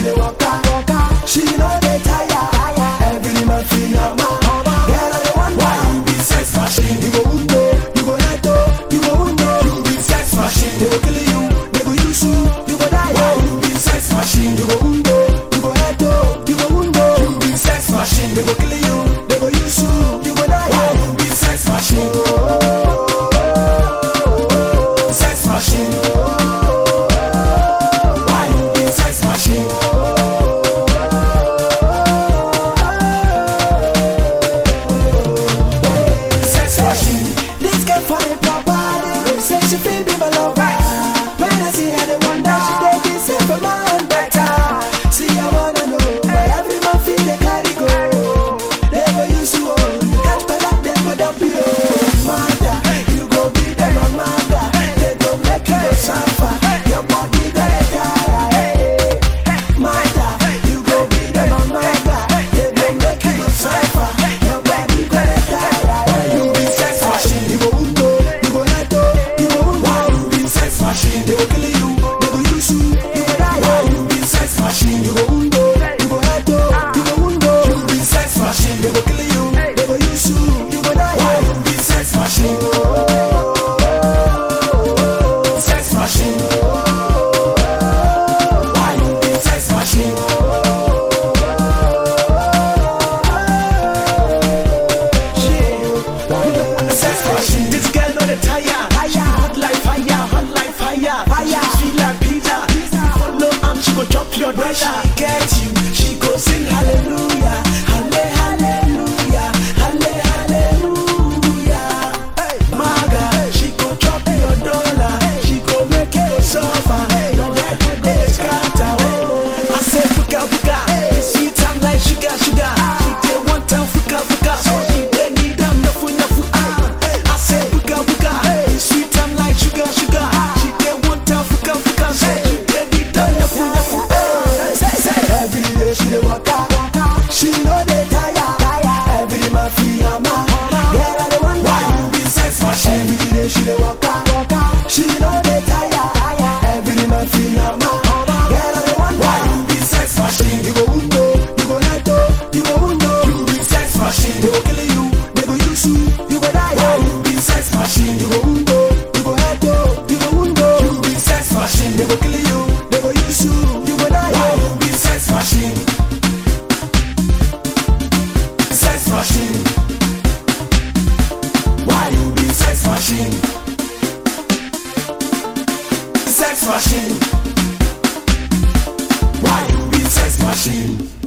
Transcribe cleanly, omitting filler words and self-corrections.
dey waka. She no dey tire. Every man feel her man. Girl, I dey wonder why you be sex machine. You go undo, you go neto, you go undo. You be sex machine. They go kill you, they go use you, you go die. Why you be sex machine? You go undo, you go neto, you go undo. You be sex machine. They go kill you, they go use you, you go die. Why you be sex machine? Sex machine. Why you be sex machine? Sex machine. This girl find a proper. Say she feel be my lover. When I see her, they wonder she take it safe for my own better. See, I wanna know why every man feel they carry go. Never used to hold. You catch my lap, then go dump you. Mother, you go be them a mother. They don't make you go suffer. Your body gonna die. Hey, mother, you go be them a mother. They don't make you go suffer. Your body gonna die. You be sex machine. You go undo, you go neto, you go undo. Why you be sex machine? They go kill you, they go use you, you go die. Why you be sex machine? You go undo, you go neto, you go undo. You be sex machine. They go kill you, they go use you, you go die. Why you be sex machine? Sex machine. Why you be sex machine? Sex machine. This girl no dey tire. She hot like fire, hot like fire. She sweet like pizza. Follow am, she go chop your brother. She get you, she go sing hallelujah, hallelujah, hallelujah. Hey, maga, she go chop your dollar. She go make you suffer. Don't let her go scatter. I say fuka fuka, sweet and like sugar. She dey want am fuka, so she dey need am nafu. I say fuka fuka, sweet and like sugar. She dey want am fuka, so she dey need am nafu. Every day she dey waka, she no dey tire. Every man feel her man. Girl, I dey wonder why you be sex machine. Every day she dey waka, she no dey tire. Every man feel her man. Girl, I dey wonder why you be sex machine. You go undo, you go neto, you go undo. You be sex machine. They go kill you, they go use you, you go die. Why you be sex machine? You go undo, you go neto, you go undo. You be sex machine. They go kill you, they go use you, you go die. Why you be sex machine? Sex machine. Why you be sex machine? Sex machine. Why you be sex machine?